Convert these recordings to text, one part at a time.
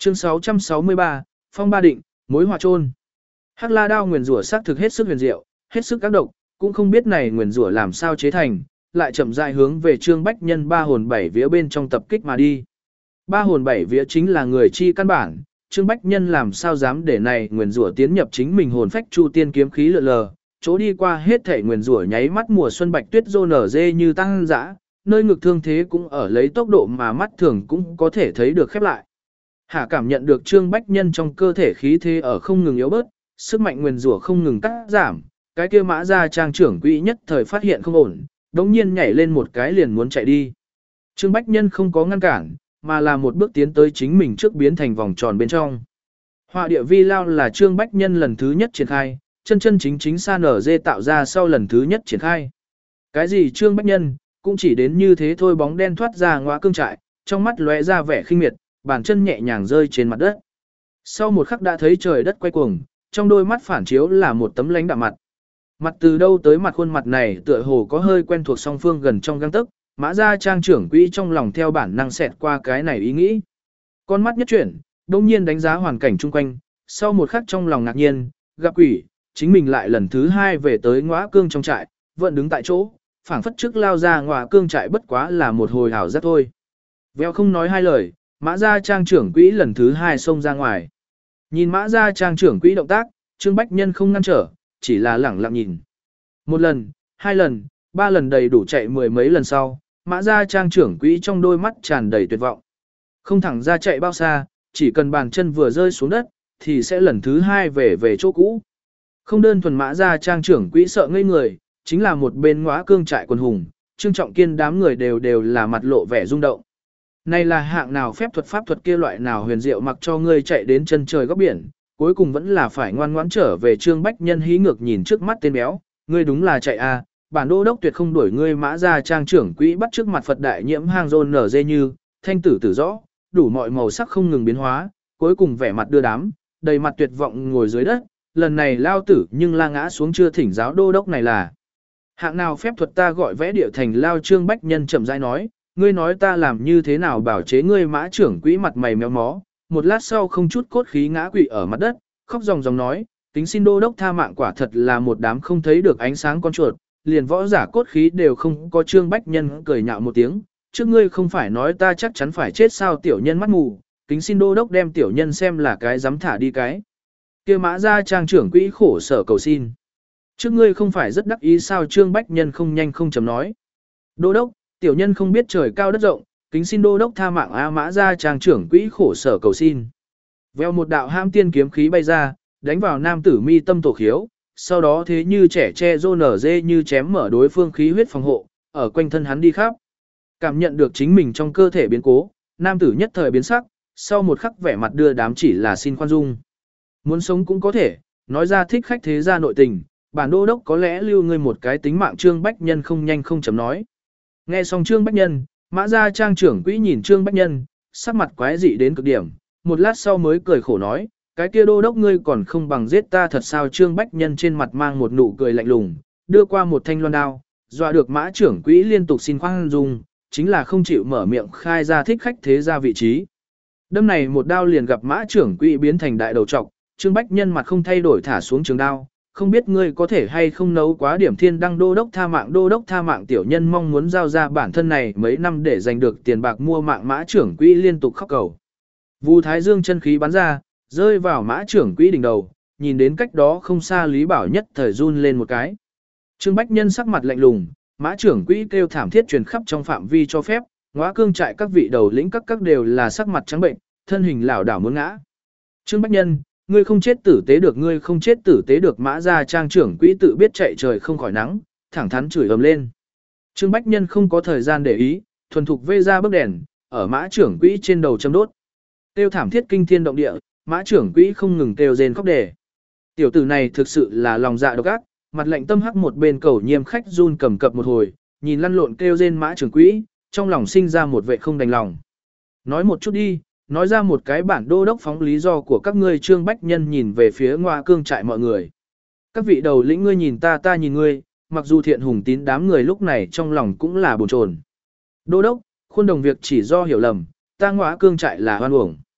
Chương 663, Phong Ba Định, mối họa chôn. Hắc La đao nguyền rủa xác thực hết sức huyền diệu, hết sức ác độc, cũng không biết này nguyền rủa làm sao chế thành, lại chậm rãi hướng về Trương Bách Nhân ba hồn bảy vía bên trong tập kích mà đi. Ba hồn bảy vía chính là người chi căn bản, Trương Bách Nhân làm sao dám để này nguyền rủa tiến nhập chính mình hồn phách chu tiên kiếm khí lượn lờ, chỗ đi qua hết thể nguyền rủa nháy mắt mùa xuân bạch tuyết rô nở dê như tăng dã, nơi ngực thương thế cũng ở lấy tốc độ mà mắt thường cũng có thể thấy được khép lại. Hạ cảm nhận được Trương Bách Nhân trong cơ thể khí thế ở không ngừng yếu bớt, sức mạnh nguyền rủa không ngừng cắt giảm, cái kia Mã Gia Trang trưởng quỹ nhất thời phát hiện không ổn, đống nhiên nhảy lên một cái liền muốn chạy đi. Trương Bách Nhân không có ngăn cản, mà là một bước tiến tới chính mình trước biến thành vòng tròn bên trong. Họa địa vi lao là Trương Bách Nhân lần thứ nhất triển khai, chân chân chính chính sa nở dê tạo ra sau lần thứ nhất triển khai. Cái gì Trương Bách Nhân, cũng chỉ đến như thế thôi, bóng đen thoát ra ngõa cương trại, trong mắt lóe ra vẻ khinh miệt, bàn chân nhẹ nhàng rơi trên mặt đất. Sau một khắc đã thấy trời đất quay cuồng, trong đôi mắt phản chiếu là một tấm lãnh đạm mặt. Mặt từ đâu tới mặt, khuôn mặt này tựa hồ có hơi quen thuộc song phương gần trong gang tấc, Mã Gia Trang trưởng quỹ trong lòng theo bản năng xẹt qua cái này ý nghĩ. Con mắt nhất chuyển, đông nhiên đánh giá hoàn cảnh chung quanh, sau một khắc trong lòng ngạc nhiên, gặp quỷ, chính mình lại lần thứ hai về tới ngõa cương trong trại, vẫn đứng tại chỗ, phảng phất trước lao ra ngõa cương trại bất quá là một hồi hảo giác thôi. Vèo không nói hai lời, Mã Gia Trang trưởng quỹ lần thứ hai xông ra ngoài. Nhìn Mã Gia Trang trưởng quỹ động tác, Trương Bách Nhân không ngăn trở, chỉ là lẳng lặng nhìn. Một lần, hai lần, ba lần đầy đủ chạy mười mấy lần sau, Mã Gia Trang trưởng quỹ trong đôi mắt tràn đầy tuyệt vọng. Không thẳng ra chạy bao xa, chỉ cần bàn chân vừa rơi xuống đất, thì sẽ lần thứ hai về chỗ cũ. Không đơn thuần Mã Gia Trang trưởng quỹ sợ ngây người, chính là một bên ngõa cương trại quần hùng, Trương Trọng Kiên đám người đều là mặt lộ vẻ rung động. Này là hạng nào phép thuật pháp thuật kia loại nào huyền diệu, mặc cho ngươi chạy đến chân trời góc biển, cuối cùng vẫn là phải ngoan ngoãn trở về. Trương Bách Nhân hí ngược nhìn trước mắt tên béo, ngươi đúng là chạy à, bản đô đốc tuyệt không đuổi ngươi. Mã Gia Trang trưởng quỹ bắt trước mặt Phật đại nhiễm hang rôn nở dê như, thanh tử tử rõ, đủ mọi màu sắc không ngừng biến hóa, cuối cùng vẻ mặt đưa đám, đầy mặt tuyệt vọng ngồi dưới đất, lần này lao tử nhưng la ngã xuống chưa thỉnh giáo đô đốc này là hạng nào phép thuật, ta gọi vẽ địa thành lao. Trương Bách Nhân chậm rãi nói, ngươi nói ta làm như thế nào bảo chế ngươi. Mã trưởng quỹ mặt mày méo mó, một lát sau không chút cốt khí ngã quỵ ở mặt đất, khóc ròng ròng nói, kính xin đô đốc tha mạng, quả thật là một đám không thấy được ánh sáng con chuột, liền võ giả cốt khí đều không có. Trương Bách Nhân cười nhạo một tiếng, trước ngươi không phải nói ta chắc chắn phải chết sao? Tiểu nhân mắt mù, kính xin đô đốc đem tiểu nhân xem là cái dám thả đi cái. Kia Mã Gia Trang trưởng quỹ khổ sở cầu xin, trước ngươi không phải rất đắc ý sao? Trương Bách Nhân không nhanh không chậm nói, đô đốc, tiểu nhân không biết trời cao đất rộng, kính xin đô đốc tha mạng a. Mã Gia Trang trưởng quỹ khổ sở cầu xin. Veo một đạo ham tiên kiếm khí bay ra, đánh vào nam tử mi tâm tổ khiếu, sau đó thế như trẻ tre rô nở dê như chém mở đối phương khí huyết phòng hộ, ở quanh thân hắn đi khắp. Cảm nhận được chính mình trong cơ thể biến cố, nam tử nhất thời biến sắc, sau một khắc vẻ mặt đưa đám chỉ là xin khoan dung. Muốn sống cũng có thể, nói ra thích khách thế gia nội tình, bản đô đốc có lẽ lưu ngươi một cái tính mạng. Trương Bách Nhân không nhanh không chậm nói. Nghe xong Trương Bách Nhân, Mã Gia Trang trưởng quỹ nhìn Trương Bách Nhân, sắc mặt quái dị đến cực điểm, một lát sau mới cười khổ nói, cái kia đô đốc ngươi còn không bằng giết ta thật sao? Trương Bách Nhân trên mặt mang một nụ cười lạnh lùng, đưa qua một thanh loan đao, dọa được Mã trưởng quỹ liên tục xin khoan dung, chính là không chịu mở miệng khai ra thích khách thế gia vị trí. Đâm này một đao liền gặp Mã trưởng quỹ biến thành đại đầu trọc, Trương Bách Nhân mặt không thay đổi thả xuống trường đao, không biết ngươi có thể hay không nấu quá điểm thiên đăng. Đô đốc tha mạng, đô đốc tha mạng, tiểu nhân mong muốn giao ra bản thân này mấy năm để giành được tiền bạc mua mạng. Mã trưởng quỹ liên tục khóc cầu. Vu Thái Dương chân khí bắn ra, rơi vào Mã trưởng quỹ đỉnh đầu, nhìn đến cách đó không xa Lý Bảo nhất thời run lên một cái. Trương Bách Nhân sắc mặt lạnh lùng, Mã trưởng quỹ kêu thảm thiết truyền khắp trong phạm vi cho phép, ngõa cương trại các vị đầu lĩnh các đều là sắc mặt trắng bệnh, thân hình lảo đảo muốn ngã. Trương Bách Nhân, ngươi không chết tử tế được, ngươi không chết tử tế được. Mã Gia Trang trưởng quỹ tự biết chạy trời không khỏi nắng, thẳng thắn chửi ầm lên. Trương Bách Nhân không có thời gian để ý, thuần thục vê ra bức đèn, ở Mã trưởng quỹ trên đầu châm đốt. Kêu thảm thiết kinh thiên động địa, Mã trưởng quỹ không ngừng kêu rên khóc đề. Tiểu tử này thực sự là lòng dạ độc ác, mặt lạnh tâm hắc một bên cầu nhiêm khách run cầm cập một hồi, nhìn lăn lộn kêu rên Mã trưởng quỹ, trong lòng sinh ra một vệ không đành lòng. Nói một chút đi, nói ra một cái bản đô đốc phóng lý do của các ngươi. Trương Bách Nhân nhìn về phía ngõa cương trại mọi người. Các vị đầu lĩnh, ngươi nhìn ta, ta nhìn ngươi, mặc dù Thiện Hùng Tín đám người lúc này trong lòng cũng là bồn chồn. Đô đốc, khuôn đồng việc chỉ do hiểu lầm, ta ngõa cương trại là hoan uổng.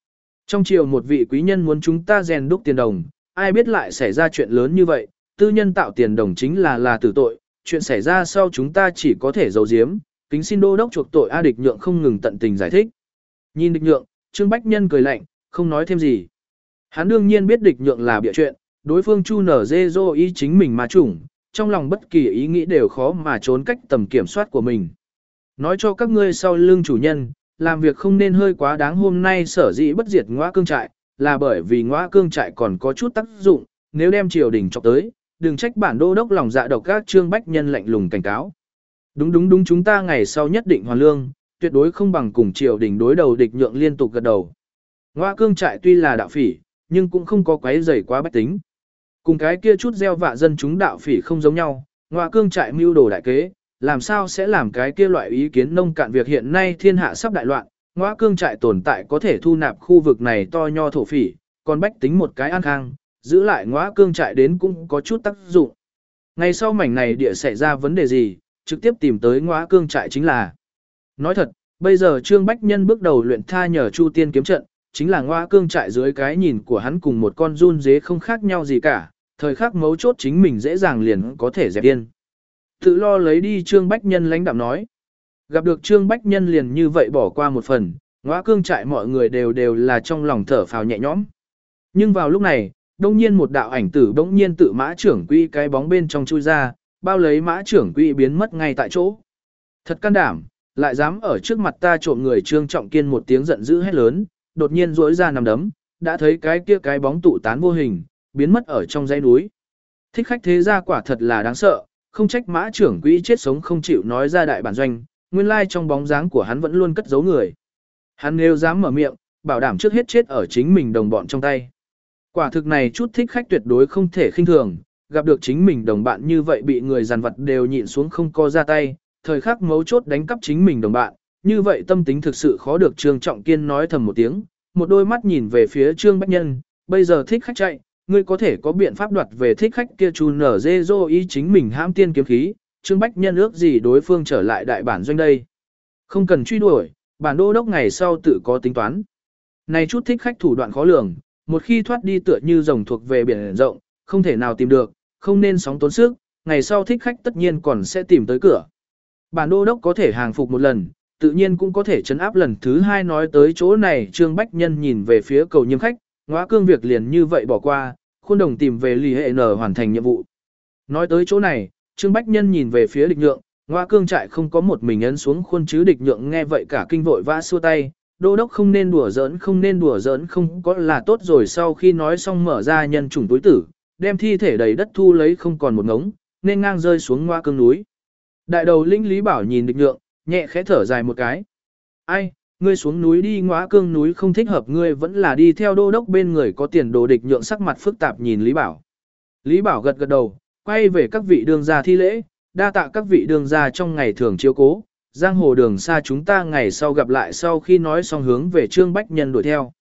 Trong triều một vị quý nhân muốn chúng ta rèn đúc tiền đồng, ai biết lại xảy ra chuyện lớn như vậy, tư nhân tạo tiền đồng chính là tử tội, chuyện xảy ra sau chúng ta chỉ có thể giấu giếm, kính xin đô đốc chuộc tội. A Địch Nhượng không ngừng tận tình giải thích. Nhìn Địch Nhượng, Trương Bách Nhân cười lạnh, không nói thêm gì. Hắn đương nhiên biết Địch Nhượng là bịa chuyện, đối phương Chu Nở Dê Dô ý chính mình mà chủng, trong lòng bất kỳ ý nghĩ đều khó mà trốn cách tầm kiểm soát của mình. Nói cho các ngươi sau lưng chủ nhân, làm việc không nên hơi quá đáng. Hôm nay sở dĩ bất diệt Ngõa Cương trại, là bởi vì Ngõa Cương trại còn có chút tác dụng, nếu đem triều đình chọc tới, đừng trách bản đô đốc lòng dạ độc ác. Trương Bách Nhân lạnh lùng cảnh cáo. Đúng, chúng ta ngày sau nhất định hoàn lương, tuyệt đối không bằng cùng triều đình đối đầu. Địch Nhượng liên tục gật đầu. Ngõa Cương trại tuy là đạo phỉ, nhưng cũng không có quấy rầy quá bách tính. Cùng cái kia chút gieo vạ dân chúng đạo phỉ không giống nhau, Ngõa Cương trại mưu đồ đại kế, làm sao sẽ làm cái kia loại ý kiến nông cạn. Việc hiện nay thiên hạ sắp đại loạn, Ngõa Cương trại tồn tại có thể thu nạp khu vực này to nho thổ phỉ, còn bách tính một cái an khang, giữ lại Ngõa Cương trại đến cũng có chút tác dụng. Ngày sau mảnh này địa xảy ra vấn đề gì, trực tiếp tìm tới Ngõa Cương trại chính là. Nói thật, bây giờ Trương Bách Nhân bước đầu luyện tha nhờ Chu Tiên kiếm trận, chính là Ngõa Cương trại dưới cái nhìn của hắn cùng một con run dế không khác nhau gì cả, thời khắc mấu chốt chính mình dễ dàng liền có thể dẹp yên. Tự lo lấy đi. Trương Bách Nhân lãnh đạm nói. Gặp được Trương Bách Nhân liền như vậy bỏ qua một phần, Ngõa Cương trại mọi người đều là trong lòng thở phào nhẹ nhõm. Nhưng vào lúc này, đông nhiên một đạo ảnh tử bỗng nhiên tự Mã trưởng quỹ cái bóng bên trong chui ra, bao lấy Mã trưởng quỹ biến mất ngay tại chỗ. Thật can đảm, lại dám ở trước mặt ta trộm người. Trương Trọng Kiên một tiếng giận dữ hét lớn, đột nhiên duỗi ra nằm đấm, đã thấy cái kia cái bóng tụ tán vô hình, biến mất ở trong dãy núi. Thích khách thế gia quả thật là đáng sợ, không trách Mã trưởng quỹ chết sống không chịu nói ra đại bản doanh, nguyên lai trong bóng dáng của hắn vẫn luôn cất giấu người. Hắn nếu dám mở miệng, bảo đảm trước hết chết ở chính mình đồng bọn trong tay. Quả thực này chút thích khách tuyệt đối không thể khinh thường, gặp được chính mình đồng bạn như vậy bị người giàn vật đều nhịn xuống không co ra tay, thời khắc mấu chốt đánh cắp chính mình đồng bạn, như vậy tâm tính thực sự khó được. Trương Trọng Kiên nói thầm một tiếng, một đôi mắt nhìn về phía Trương Bách Nhân, bây giờ thích khách chạy, ngươi có thể có biện pháp đoạt về thích khách kia. Chu Nở Dê Dô ý chính mình hãm tiên kiếm khí, Trương Bách Nhân ước gì đối phương trở lại đại bản doanh đây. Không cần truy đuổi, bản đô đốc ngày sau tự có tính toán. Này chút thích khách thủ đoạn khó lường, một khi thoát đi tựa như rồng thuộc về biển rộng, không thể nào tìm được, không nên sóng tốn sức, ngày sau thích khách tất nhiên còn sẽ tìm tới cửa. Bản đô đốc có thể hàng phục một lần, tự nhiên cũng có thể trấn áp lần thứ hai. Nói tới chỗ này, Trương Bách Nhân nhìn về phía Cầu Nhiêm khách, Ngõa Cương việc liền như vậy bỏ qua, khuôn đồng tìm về Lý Hệ Nở hoàn thành nhiệm vụ. Nói tới chỗ này, Trương Bách Nhân nhìn về phía Địch Nhượng, Ngõa Cương trại không có một mình ấn xuống khuôn chứ. Địch Nhượng nghe vậy cả kinh vội vã xua tay, đô đốc không nên đùa giỡn, không có là tốt rồi. Sau khi nói xong mở ra nhân chủng túi tử, đem thi thể đầy đất thu lấy không còn một ngống, nên ngang rơi xuống Ngõa Cương núi. Đại đầu lĩnh Lý Bảo nhìn Địch Nhượng, nhẹ khẽ thở dài một cái. Ai, ngươi xuống núi đi, Ngõa Cương núi không thích hợp ngươi, vẫn là đi theo đô đốc bên người có tiền đồ. Địch Nhượng sắc mặt phức tạp nhìn Lý Bảo. Lý Bảo gật gật đầu, quay về các vị đương gia thi lễ, đa tạ các vị đương gia trong ngày thường chiếu cố, giang hồ đường xa chúng ta ngày sau gặp lại. Sau khi nói xong hướng về Trương Bách Nhân đuổi theo.